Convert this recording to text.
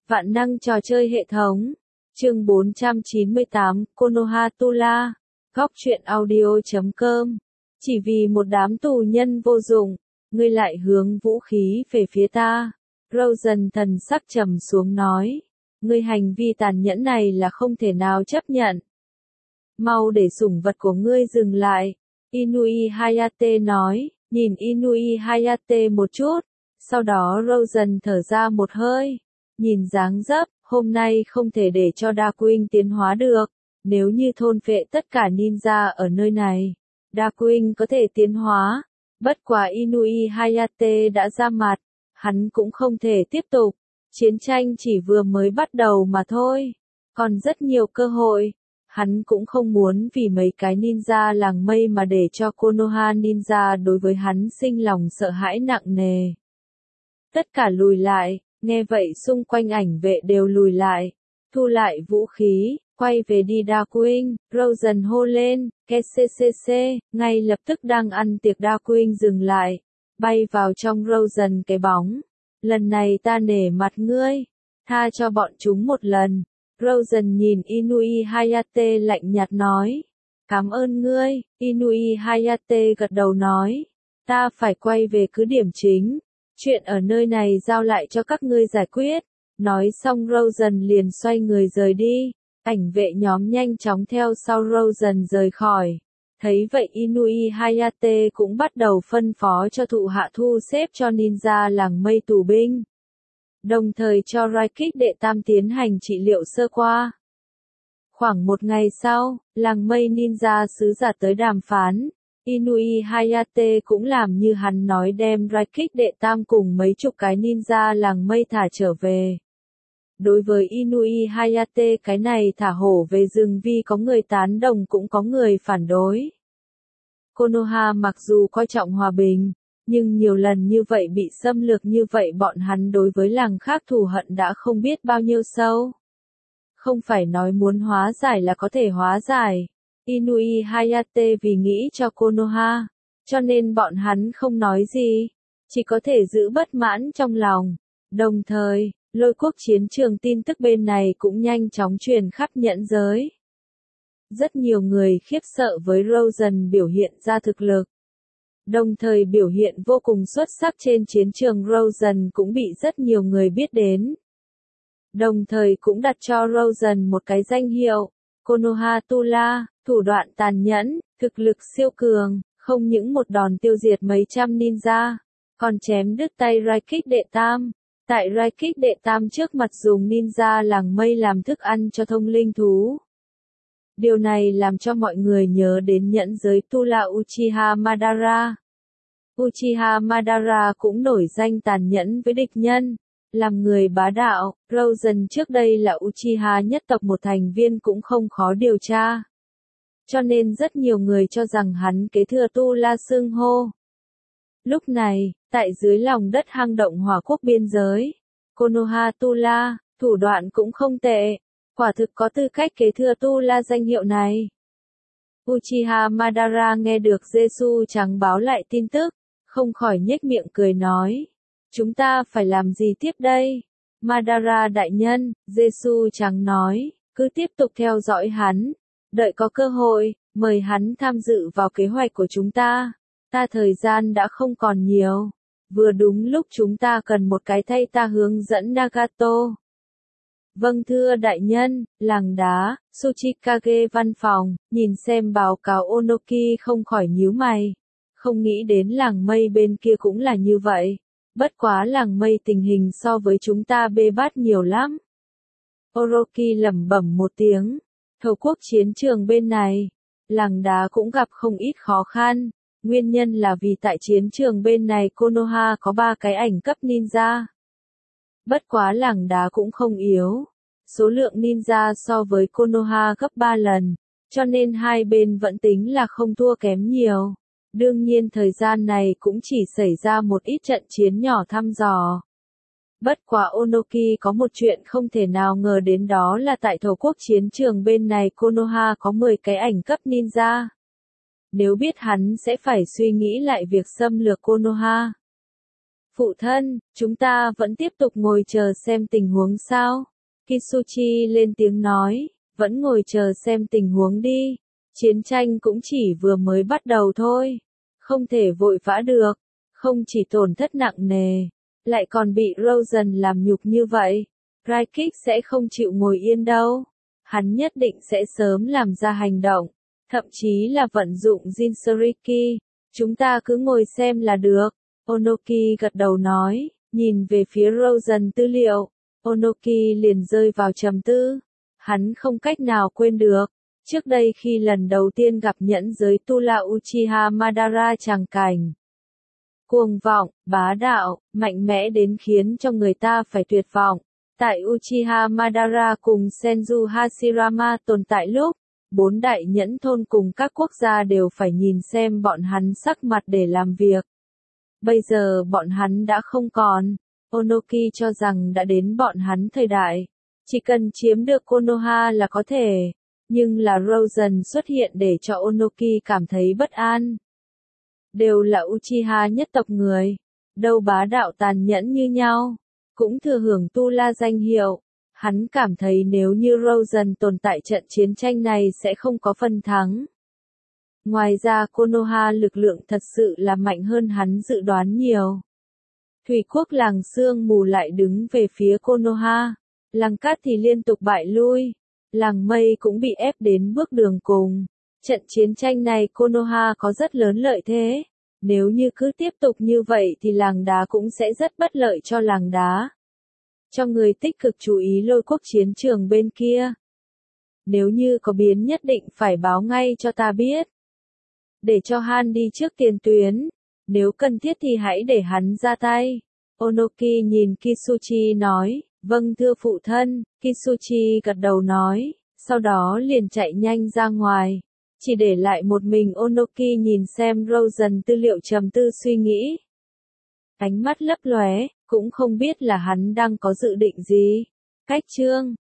Vạn năng trò chơi hệ thống. Chương 498, Konoha Tula. Góc truyện audio.com. Chỉ vì một đám tù nhân vô dụng, ngươi lại hướng vũ khí về phía ta. Rosen thần sắc trầm xuống nói. Ngươi hành vi tàn nhẫn này là không thể nào chấp nhận. Mau để sủng vật của ngươi dừng lại. Inui Hayate nói, nhìn Inui Hayate một chút. Sau đó Rosen thở ra một hơi. Nhìn dáng dấp, hôm nay không thể để cho Darkwing tiến hóa được. Nếu như thôn phệ tất cả ninja ở nơi này, Darkwing có thể tiến hóa. Bất quá Inui Hayate đã ra mặt, hắn cũng không thể tiếp tục. Chiến tranh chỉ vừa mới bắt đầu mà thôi. Còn rất nhiều cơ hội. Hắn cũng không muốn vì mấy cái ninja làng mây mà để cho Konoha ninja đối với hắn sinh lòng sợ hãi nặng nề. Tất cả lùi lại, nghe vậy xung quanh ảnh vệ đều lùi lại. Thu lại vũ khí, quay về đi Darkwing, Rosen hô lên, KCCC, ngay lập tức đang ăn tiệc Darkwing dừng lại, bay vào trong Rosen cái bóng. Lần này ta nể mặt ngươi, tha cho bọn chúng một lần. Rosen nhìn Inui Hayate lạnh nhạt nói. Cảm ơn ngươi, Inui Hayate gật đầu nói. Ta phải quay về cứ điểm chính. Chuyện ở nơi này giao lại cho các ngươi giải quyết. Nói xong Rosen liền xoay người rời đi. Ảnh vệ nhóm nhanh chóng theo sau Rosen rời khỏi. Thấy vậy Inui Hayate cũng bắt đầu phân phó cho thụ hạ thu xếp cho ninja làng mây tù binh. Đồng thời cho Raikik đệ tam tiến hành trị liệu sơ qua. Khoảng một ngày sau, làng mây ninja sứ giả tới đàm phán. Inui Hayate cũng làm như hắn nói đem Raikik đệ tam cùng mấy chục cái ninja làng mây thả trở về. Đối với Inui Hayate cái này thả hổ về rừng vì có người tán đồng cũng có người phản đối. Konoha mặc dù coi trọng hòa bình, nhưng nhiều lần như vậy bị xâm lược như vậy bọn hắn đối với làng khác thù hận đã không biết bao nhiêu sâu. Không phải nói muốn hóa giải là có thể hóa giải. Inui Hayate vì nghĩ cho Konoha, cho nên bọn hắn không nói gì, chỉ có thể giữ bất mãn trong lòng. Đồng thời, Lôi quốc chiến trường tin tức bên này cũng nhanh chóng truyền khắp nhẫn giới. Rất nhiều người khiếp sợ với Rosen biểu hiện ra thực lực. Đồng thời biểu hiện vô cùng xuất sắc trên chiến trường Rosen cũng bị rất nhiều người biết đến. Đồng thời cũng đặt cho Rosen một cái danh hiệu, Konoha Tula, thủ đoạn tàn nhẫn, thực lực siêu cường, không những một đòn tiêu diệt mấy trăm ninja, còn chém đứt tay Raikik đệ tam. Tại Raikik đệ tam trước mặt dùng ninja làng mây làm thức ăn cho thông linh thú. Điều này làm cho mọi người nhớ đến nhẫn giới Tula Uchiha Madara. Uchiha Madara cũng nổi danh tàn nhẫn với địch nhân, làm người bá đạo. Rosen trước đây là Uchiha nhất tộc một thành viên cũng không khó điều tra. Cho nên rất nhiều người cho rằng hắn kế thừa Tula xưng hô. Lúc này, tại dưới lòng đất hang động hỏa quốc biên giới, Konoha Tula, thủ đoạn cũng không tệ, quả thực có tư cách kế thừa Tula danh hiệu này. Uchiha Madara nghe được Jesu trắng báo lại tin tức, không khỏi nhếch miệng cười nói. Chúng ta phải làm gì tiếp đây? Madara đại nhân, Jesu trắng nói, cứ tiếp tục theo dõi hắn, đợi có cơ hội, mời hắn tham dự vào kế hoạch của chúng ta. Ta thời gian đã không còn nhiều. Vừa đúng lúc chúng ta cần một cái thay ta hướng dẫn Nagato. Vâng thưa đại nhân, làng đá, Tsuchikage văn phòng, nhìn xem báo cáo Onoki không khỏi nhíu mày. Không nghĩ đến làng mây bên kia cũng là như vậy. Bất quá làng mây tình hình so với chúng ta bê bát nhiều lắm. Oroki lẩm bẩm một tiếng. Thầu quốc chiến trường bên này, làng đá cũng gặp không ít khó khăn. Nguyên nhân là vì tại chiến trường bên này Konoha có 3 cái ảnh cấp ninja. Bất quá làng đá cũng không yếu. Số lượng ninja so với Konoha gấp 3 lần. Cho nên hai bên vẫn tính là không thua kém nhiều. Đương nhiên thời gian này cũng chỉ xảy ra một ít trận chiến nhỏ thăm dò. Bất quá Onoki có một chuyện không thể nào ngờ đến đó là tại thổ quốc chiến trường bên này Konoha có 10 cái ảnh cấp ninja. Nếu biết hắn sẽ phải suy nghĩ lại việc xâm lược Konoha. Phụ thân, chúng ta vẫn tiếp tục ngồi chờ xem tình huống sao? Kisuchi lên tiếng nói, vẫn ngồi chờ xem tình huống đi. Chiến tranh cũng chỉ vừa mới bắt đầu thôi. Không thể vội vã được. Không chỉ tổn thất nặng nề, lại còn bị Rosen làm nhục như vậy. Raikik sẽ không chịu ngồi yên đâu. Hắn nhất định sẽ sớm làm ra hành động. Thậm chí là vận dụng Jinchuriki. Chúng ta cứ ngồi xem là được. Onoki gật đầu nói, nhìn về phía Rosen tư liệu. Onoki liền rơi vào trầm tư. Hắn không cách nào quên được. Trước đây khi lần đầu tiên gặp nhẫn giới Tula Uchiha Madara tràng cảnh. Cuồng vọng, bá đạo, mạnh mẽ đến khiến cho người ta phải tuyệt vọng. Tại Uchiha Madara cùng Senju Hashirama tồn tại lúc, 4 đại nhẫn thôn cùng các quốc gia đều phải nhìn xem bọn hắn sắc mặt để làm việc. Bây giờ bọn hắn đã không còn. Onoki cho rằng đã đến bọn hắn thời đại. Chỉ cần chiếm được Konoha là có thể. Nhưng là Rosen xuất hiện để cho Onoki cảm thấy bất an. Đều là Uchiha nhất tộc người. Đâu bá đạo tàn nhẫn như nhau. Cũng thừa hưởng Tula danh hiệu. Hắn cảm thấy nếu như Rosen tồn tại trận chiến tranh này sẽ không có phần thắng. Ngoài ra Konoha lực lượng thật sự là mạnh hơn hắn dự đoán nhiều. Thủy quốc làng sương mù lại đứng về phía Konoha. Làng cát thì liên tục bại lui. Làng mây cũng bị ép đến bước đường cùng. Trận chiến tranh này Konoha có rất lớn lợi thế. Nếu như cứ tiếp tục như vậy thì làng đá cũng sẽ rất bất lợi cho làng đá. Cho người tích cực chú ý lôi quốc chiến trường bên kia. Nếu như có biến nhất định phải báo ngay cho ta biết. Để cho Han đi trước tiền tuyến. Nếu cần thiết thì hãy để hắn ra tay. Onoki nhìn Kisuchi nói, vâng thưa phụ thân. Kisuchi gật đầu nói, sau đó liền chạy nhanh ra ngoài. Chỉ để lại một mình Onoki nhìn xem Rosen tư liệu trầm tư suy nghĩ. Ánh mắt lấp lóe, cũng không biết là hắn đang có dự định gì. Cách chương